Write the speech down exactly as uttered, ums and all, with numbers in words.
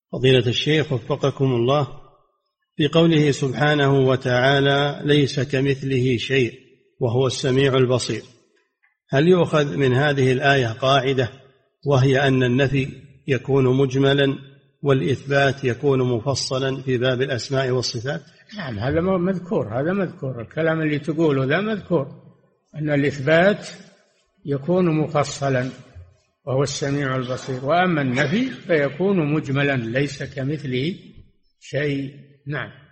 فضيلة الشيخ وفقكم الله، في قوله سبحانه وتعالى ليس كمثله شيء وهو السميع البصير، هل يؤخذ من هذه الآية قاعدة وهي أن النفي يكون مجملا والإثبات يكون مفصلا في باب الأسماء والصفات؟ نعم، هذا مذكور، هذا مذكور الكلام اللي تقوله ذا مذكور، أن الإثبات يكون مفصلا وهو السميع البصير، وأما النفي فيكون مجملا ليس كمثله شيء. نعم.